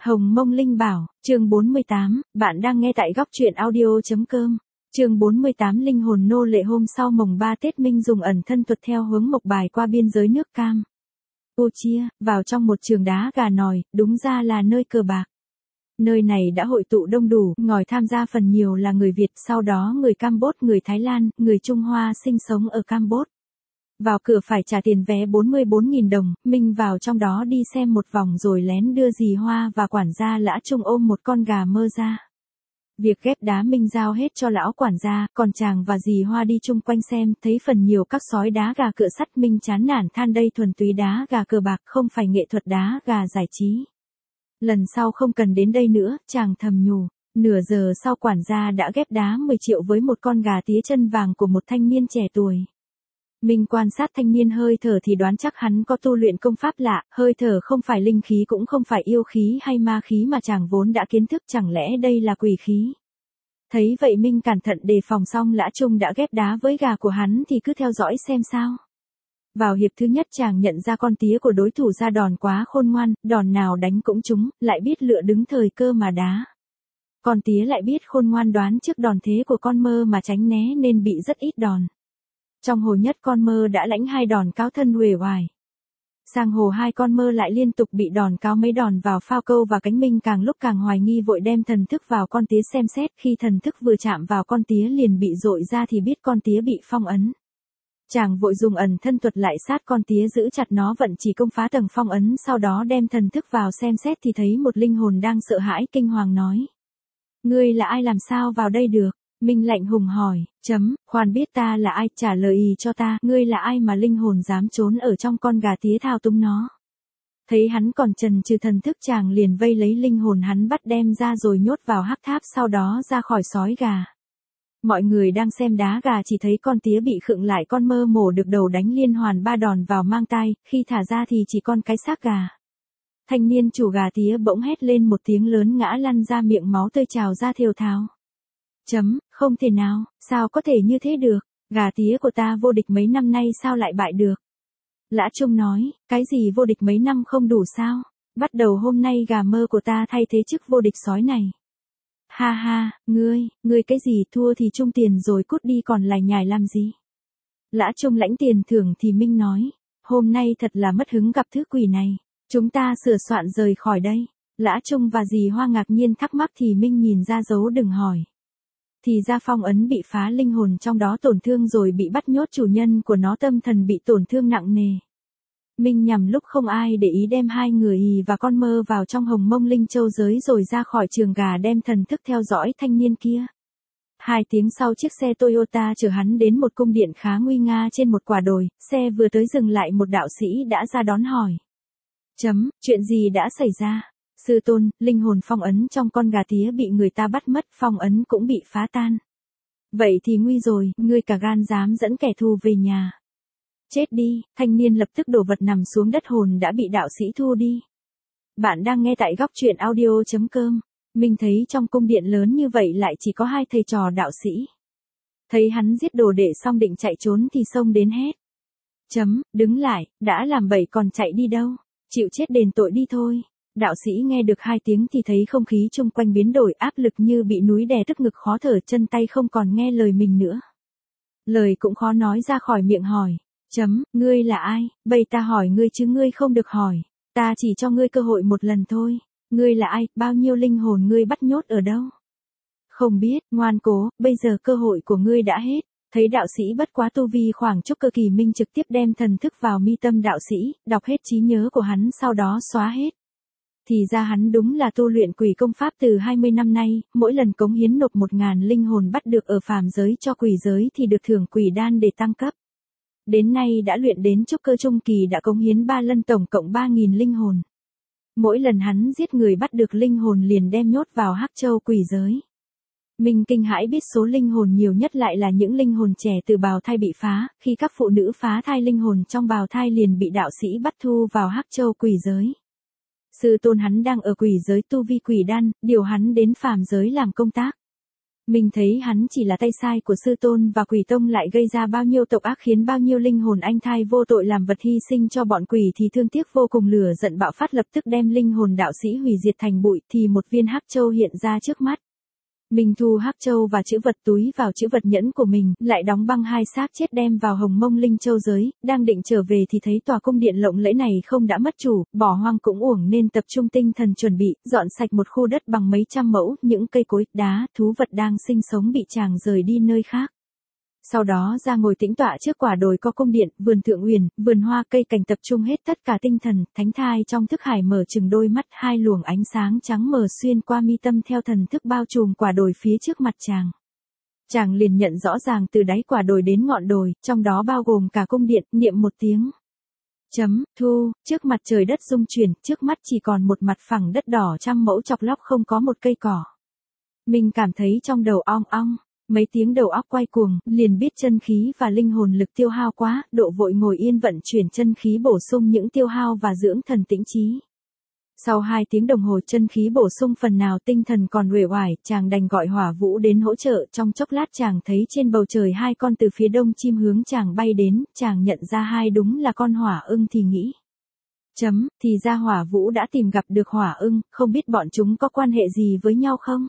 Hồng Mông Linh Bảo, chương 48, bạn đang nghe tại góc truyện audio.com. Chương 48 Linh hồn nô lệ. Hôm sau mồng 3 Tết, Minh dùng ẩn thân thuật theo hướng Mộc Bài qua biên giới nước Cam Puchia, vào trong một trường đá gà nòi, đúng ra là nơi cờ bạc. Nơi này đã hội tụ đông đủ, ngòi tham gia phần nhiều là người Việt, sau đó người Campuchia, người Thái Lan, người Trung Hoa sinh sống ở Campuchia. Vào cửa phải trả tiền vé 44.000 đồng, Minh vào trong đó đi xem một vòng rồi lén đưa dì Hoa và quản gia Lã Trung ôm một con gà mơ ra. Việc ghép đá Minh giao hết cho lão quản gia, còn chàng và dì Hoa đi chung quanh xem, thấy phần nhiều các sói đá gà cựa sắt. Minh chán nản than đây thuần túy đá gà cờ bạc, không phải nghệ thuật đá gà giải trí. Lần sau không cần đến đây nữa, chàng thầm nhủ. Nửa giờ sau quản gia đã ghép đá 10 triệu với một con gà tía chân vàng của một thanh niên trẻ tuổi. Minh quan sát thanh niên hơi thở thì đoán chắc hắn có tu luyện công pháp lạ, hơi thở không phải linh khí cũng không phải yêu khí hay ma khí mà chàng vốn đã kiến thức, chẳng lẽ đây là quỷ khí. Thấy vậy Minh cẩn thận đề phòng, xong Lã Trung đã ghép đá với gà của hắn thì cứ theo dõi xem sao. Vào hiệp thứ nhất chàng nhận ra con tía của đối thủ ra đòn quá khôn ngoan, đòn nào đánh cũng trúng, lại biết lựa đứng thời cơ mà đá. Con tía lại biết khôn ngoan, đoán trước đòn thế của con mơ mà tránh né nên bị rất ít đòn. Trong hồ nhất con mơ đã lãnh 2 đòn cáo thân uể oải. Sang hồ 2 con mơ lại liên tục bị đòn cáo mấy đòn vào phao câu và cánh. Minh càng lúc càng hoài nghi, vội đem thần thức vào con tía xem xét, khi thần thức vừa chạm vào con tía liền bị dội ra thì biết con tía bị phong ấn. Chàng vội dùng ẩn thân thuật lại sát con tía, giữ chặt nó, vận chỉ công phá tầng phong ấn, sau đó đem thần thức vào xem xét thì thấy một linh hồn đang sợ hãi kinh hoàng nói: "Ngươi là ai, làm sao vào đây được?" Minh lạnh hùng hỏi: "Khoan biết ta là ai, trả lời cho ta, ngươi là ai mà linh hồn dám trốn ở trong con gà tía thao túng nó?" Thấy hắn còn chần chừ thần thức, chàng liền vây lấy linh hồn hắn, bắt đem ra rồi nhốt vào hắc tháp, sau đó ra khỏi sói gà. Mọi người đang xem đá gà chỉ thấy con tía bị khựng lại, con mơ mổ được đầu đánh liên hoàn 3 đòn vào mang tai, khi thả ra thì chỉ còn cái xác gà. Thanh niên chủ gà tía bỗng hét lên một tiếng lớn, ngã lăn ra, miệng máu tươi trào ra thều thào. Không thể nào, sao có thể như thế được, gà tía của ta vô địch mấy năm nay sao lại bại được? Lã Trung nói: "Cái gì vô địch mấy năm không đủ sao? Bắt đầu hôm nay gà mơ của ta thay thế chức vô địch sói này." "Ha ha, ngươi cái gì, thua thì chung tiền rồi cút đi, còn lải nhải làm gì?" Lã Trung lãnh tiền thưởng thì Minh nói: "Hôm nay thật là mất hứng gặp thứ quỷ này, chúng ta sửa soạn rời khỏi đây." Lã Trung và dì Hoa ngạc nhiên thắc mắc thì Minh nhìn ra dấu đừng hỏi. Thì ra phong ấn bị phá, linh hồn trong đó tổn thương rồi bị bắt nhốt, chủ nhân của nó tâm thần bị tổn thương nặng nề. Minh nhằm lúc không ai để ý đem 2 người và con mơ vào trong Hồng Mông Linh Châu giới rồi ra khỏi trường gà, đem thần thức theo dõi thanh niên kia. 2 tiếng sau chiếc xe Toyota chở hắn đến một cung điện khá nguy nga trên một quả đồi, xe vừa tới dừng lại, một đạo sĩ đã ra đón hỏi: "Chuyện gì đã xảy ra?" "Sư tôn, linh hồn phong ấn trong con gà tía bị người ta bắt mất, phong ấn cũng bị phá tan." "Vậy thì nguy rồi, ngươi cả gan dám dẫn kẻ thù về nhà." "Chết đi." Thanh niên lập tức đổ vật nằm xuống đất, hồn đã bị đạo sĩ thu đi. Bạn đang nghe tại góc truyện audio.com. Mình thấy trong cung điện lớn như vậy lại chỉ có 2 thầy trò đạo sĩ. Thấy hắn giết đồ đệ xong định chạy trốn thì xông đến hét: "Đứng lại, đã làm bậy còn chạy đi đâu, chịu chết đền tội đi thôi." Đạo sĩ nghe được 2 tiếng thì thấy không khí chung quanh biến đổi, áp lực như bị núi đè, tức ngực khó thở, chân tay không còn nghe lời mình nữa. Lời cũng khó nói ra khỏi miệng, hỏi: "Ngươi là ai? Bày ta hỏi ngươi chứ ngươi không được hỏi. Ta chỉ cho ngươi cơ hội một lần thôi. Ngươi là ai, bao nhiêu linh hồn ngươi bắt nhốt ở đâu?" "Không biết." "Ngoan cố, bây giờ cơ hội của ngươi đã hết." Thấy đạo sĩ bất quá tu vi khoảng trúc cơ kỳ, Minh trực tiếp đem thần thức vào mi tâm đạo sĩ, đọc hết trí nhớ của hắn, sau đó xóa hết. Thì ra hắn đúng là tu luyện quỷ công pháp từ 20 năm nay, mỗi lần cống hiến nộp 1.000 linh hồn bắt được ở phàm giới cho quỷ giới thì được thưởng quỷ đan để tăng cấp. Đến nay đã luyện đến trúc cơ trung kỳ, đã cống hiến 3 lần, tổng cộng 3.000 linh hồn. Mỗi lần hắn giết người bắt được linh hồn liền đem nhốt vào Hắc Châu quỷ giới. Minh kinh hãi biết số linh hồn nhiều nhất lại là những linh hồn trẻ từ bào thai bị phá, khi các phụ nữ phá thai linh hồn trong bào thai liền bị đạo sĩ bắt thu vào Hắc Châu quỷ giới. Sư tôn hắn đang ở quỷ giới tu vi quỷ đan, điều hắn đến phàm giới làm công tác. Mình thấy hắn chỉ là tay sai của sư tôn và quỷ tông lại gây ra bao nhiêu tội ác khiến bao nhiêu linh hồn anh thai vô tội làm vật hy sinh cho bọn quỷ thì thương tiếc vô cùng lửa giận bạo phát lập tức đem linh hồn đạo sĩ hủy diệt thành bụi thì một viên hắc châu hiện ra trước mắt. Mình thu hắc châu và chữ vật túi vào chữ vật nhẫn của mình, lại đóng băng hai xác chết đem vào hồng mông linh châu giới, đang định trở về thì thấy tòa cung điện lộng lẫy này không đã mất chủ, bỏ hoang cũng uổng nên tập trung tinh thần chuẩn bị, dọn sạch một khu đất bằng mấy trăm mẫu, những cây cối, đá, thú vật đang sinh sống bị chàng rời đi nơi khác. Sau đó ra ngồi tĩnh tọa trước quả đồi có cung điện, vườn thượng uyển, vườn hoa cây cảnh tập trung hết tất cả tinh thần, thánh thai trong thức hải mở chừng đôi mắt hai luồng ánh sáng trắng mờ xuyên qua mi tâm theo thần thức bao trùm quả đồi phía trước mặt chàng. Chàng liền nhận rõ ràng từ đáy quả đồi đến ngọn đồi, trong đó bao gồm cả cung điện, niệm một tiếng. Thu, trước mặt trời đất rung chuyển, trước mắt chỉ còn một mặt phẳng đất đỏ trăm mẫu chọc lóc không có một cây cỏ. Mình cảm thấy trong đầu ong ong. Mấy tiếng đầu óc quay cuồng, liền biết chân khí và linh hồn lực tiêu hao quá, độ vội ngồi yên vận chuyển chân khí bổ sung những tiêu hao và dưỡng thần tĩnh trí. Sau 2 tiếng đồng hồ chân khí bổ sung phần nào tinh thần còn uể oải, chàng đành gọi Hỏa Vũ đến hỗ trợ, trong chốc lát chàng thấy trên bầu trời 2 con từ phía đông chim hướng chàng bay đến, chàng nhận ra hai đúng là con hỏa ưng thì nghĩ. Thì ra Hỏa Vũ đã tìm gặp được hỏa ưng, không biết bọn chúng có quan hệ gì với nhau không?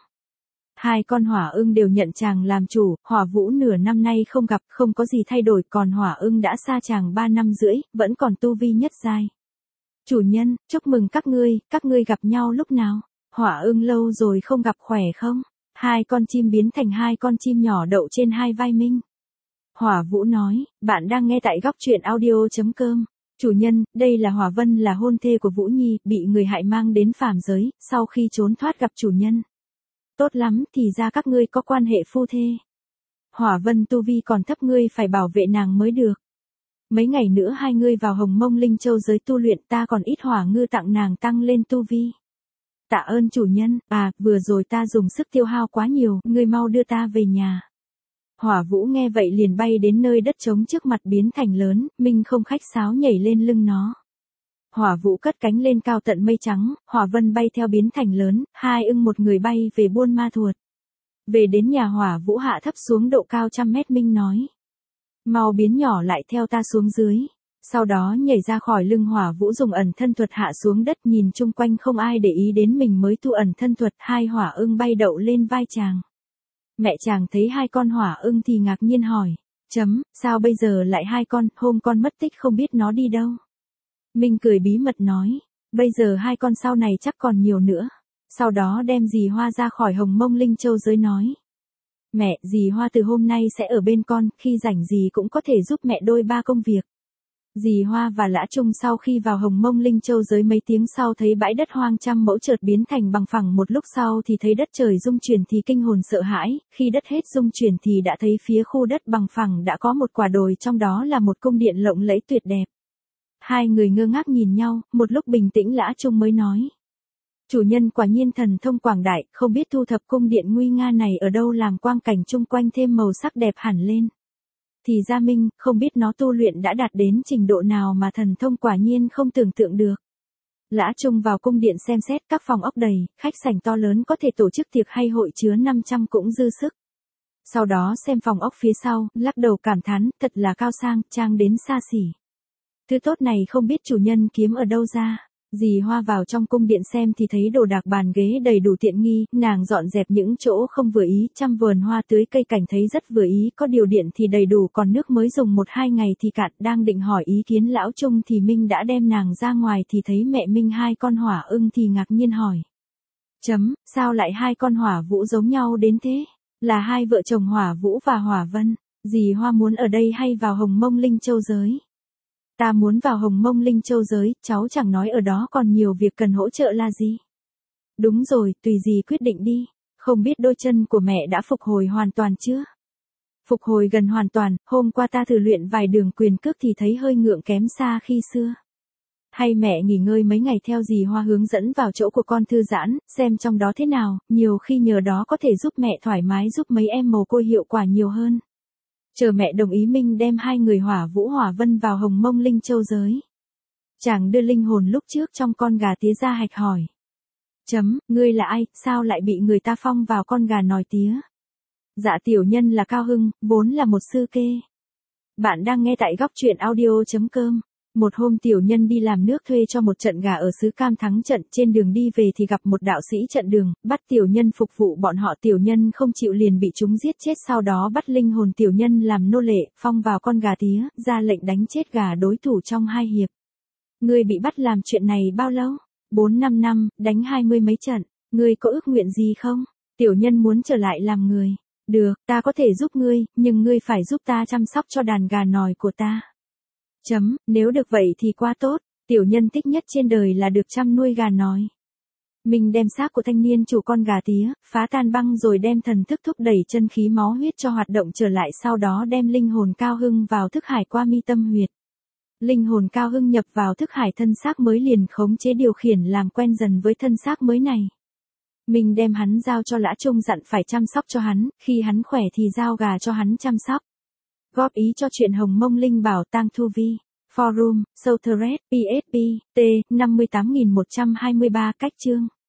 2 con hỏa ưng đều nhận chàng làm chủ, Hỏa Vũ nửa năm nay không gặp, không có gì thay đổi, còn hỏa ưng đã xa chàng 3 năm rưỡi, vẫn còn tu vi nhất giai. Chủ nhân, chúc mừng các ngươi gặp nhau lúc nào? Hỏa ưng lâu rồi không gặp khỏe không? 2 con chim biến thành 2 con chim nhỏ đậu trên 2 vai Minh. Hỏa Vũ nói, bạn đang nghe tại góc truyện audio.com. Chủ nhân, đây là Hỏa Vân là hôn thê của Vũ Nhi, bị người hại mang đến phàm giới, sau khi trốn thoát gặp chủ nhân. Tốt lắm, thì ra các ngươi có quan hệ phu thê. Hỏa Vân tu vi còn thấp, ngươi phải bảo vệ nàng mới được. Mấy ngày nữa hai ngươi vào Hồng Mông Linh Châu giới tu luyện, ta còn ít hỏa ngư tặng nàng tăng lên tu vi. Tạ ơn chủ nhân, vừa rồi ta dùng sức tiêu hao quá nhiều, ngươi mau đưa ta về nhà. Hỏa Vũ nghe vậy liền bay đến nơi đất trống trước mặt biến thành lớn, Minh không khách sáo nhảy lên lưng nó. Hỏa Vũ cất cánh lên cao tận mây trắng, Hỏa Vân bay theo biến thành lớn, 2 ưng một người bay về Buôn Ma Thuột. Về đến nhà Hỏa Vũ hạ thấp xuống độ cao 100 mét, Minh nói. Mau biến nhỏ lại theo ta xuống dưới. Sau đó nhảy ra khỏi lưng Hỏa Vũ dùng ẩn thân thuật hạ xuống đất, nhìn chung quanh không ai để ý đến mình mới tu ẩn thân thuật, 2 hỏa ưng bay đậu lên vai chàng. Mẹ chàng thấy 2 con hỏa ưng thì ngạc nhiên hỏi. Sao bây giờ lại 2 con, hôm con mất tích không biết nó đi đâu. Minh cười bí mật nói, bây giờ 2 con sau này chắc còn nhiều nữa. Sau đó đem dì Hoa ra khỏi Hồng Mông Linh Châu giới nói. Mẹ, dì Hoa từ hôm nay sẽ ở bên con, khi rảnh dì cũng có thể giúp mẹ đôi ba công việc. Dì Hoa và Lã Trung sau khi vào Hồng Mông Linh Châu giới mấy tiếng sau thấy bãi đất hoang 100 mẫu chợt biến thành bằng phẳng, một lúc sau thì thấy đất trời rung chuyển thì kinh hồn sợ hãi, khi đất hết rung chuyển thì đã thấy phía khu đất bằng phẳng đã có một quả đồi, trong đó là một cung điện lộng lẫy tuyệt đẹp. 2 người ngơ ngác nhìn nhau, một lúc bình tĩnh Lã Trung mới nói. Chủ nhân quả nhiên thần thông quảng đại, không biết thu thập cung điện nguy nga này ở đâu làm quang cảnh chung quanh thêm màu sắc đẹp hẳn lên. Thì ra Minh, không biết nó tu luyện đã đạt đến trình độ nào mà thần thông quả nhiên không tưởng tượng được. Lã Trung vào cung điện xem xét, các phòng ốc đầy, khách sảnh to lớn có thể tổ chức tiệc hay hội chứa 500 cũng dư sức. Sau đó xem phòng ốc phía sau, lắc đầu cảm thán, thật là cao sang, trang đến xa xỉ. Thứ tốt này không biết chủ nhân kiếm ở đâu ra. Dì Hoa vào trong cung điện xem thì thấy đồ đạc bàn ghế đầy đủ tiện nghi, nàng dọn dẹp những chỗ không vừa ý, chăm vườn hoa tưới cây cảnh thấy rất vừa ý, có điều điện thì đầy đủ, còn nước mới dùng 1-2 ngày thì cạn, đang định hỏi ý kiến Lão Trung thì Minh đã đem nàng ra ngoài thì thấy mẹ Minh 2 con hỏa ưng thì ngạc nhiên hỏi. Sao lại 2 con hỏa vũ giống nhau đến thế? Là 2 vợ chồng Hỏa Vũ và Hỏa Vân, dì Hoa muốn ở đây hay vào Hồng Mông Linh Châu giới? Ta muốn vào Hồng Mông Linh Châu giới, cháu chẳng nói ở đó còn nhiều việc cần hỗ trợ là gì. Đúng rồi, tùy dì quyết định đi. Không biết đôi chân của mẹ đã phục hồi hoàn toàn chưa? Phục hồi gần hoàn toàn, hôm qua ta thử luyện vài đường quyền cước thì thấy hơi ngượng kém xa khi xưa. Hay mẹ nghỉ ngơi mấy ngày theo dì Hoa hướng dẫn vào chỗ của con thư giãn, xem trong đó thế nào, nhiều khi nhờ đó có thể giúp mẹ thoải mái, giúp mấy em mồ côi hiệu quả nhiều hơn. Chờ mẹ đồng ý Minh đem 2 người Hỏa Vũ Hỏa Vân vào Hồng Mông Linh Châu giới. Chàng đưa linh hồn lúc trước trong con gà tía ra hạch hỏi. Ngươi là ai, sao lại bị người ta phong vào con gà nòi tía? Dạ tiểu nhân là Cao Hưng, vốn là một sư kê. Bạn đang nghe tại góc truyện audio.com. Một hôm tiểu nhân đi làm nước thuê cho một trận gà ở xứ Cam thắng trận, trên đường đi về thì gặp một đạo sĩ trận đường, bắt tiểu nhân phục vụ bọn họ, tiểu nhân không chịu liền bị chúng giết chết, sau đó bắt linh hồn tiểu nhân làm nô lệ, phong vào con gà tía, ra lệnh đánh chết gà đối thủ trong 2 hiệp. Ngươi bị bắt làm chuyện này bao lâu? 4-5 năm, đánh 20 mấy trận. Ngươi có ước nguyện gì không? Tiểu nhân muốn trở lại làm người. Được, ta có thể giúp ngươi, nhưng ngươi phải giúp ta chăm sóc cho đàn gà nòi của ta. Nếu được vậy thì quá tốt, tiểu nhân thích nhất trên đời là được chăm nuôi gà nòi. Mình đem xác của thanh niên chủ con gà tía, phá tan băng rồi đem thần thức thúc đẩy chân khí máu huyết cho hoạt động trở lại, sau đó đem linh hồn Cao Hưng vào thức hải qua mi tâm huyệt. Linh hồn Cao Hưng nhập vào thức hải, thân xác mới liền khống chế điều khiển làm quen dần với thân xác mới này. Mình đem hắn giao cho Lã Trung, dặn phải chăm sóc cho hắn, khi hắn khỏe thì giao gà cho hắn chăm sóc. Góp ý cho chuyện Hồng Mông Linh Bảo Tang Thu Vi. Forum, Southred, PSP, T, 58123 cách chương.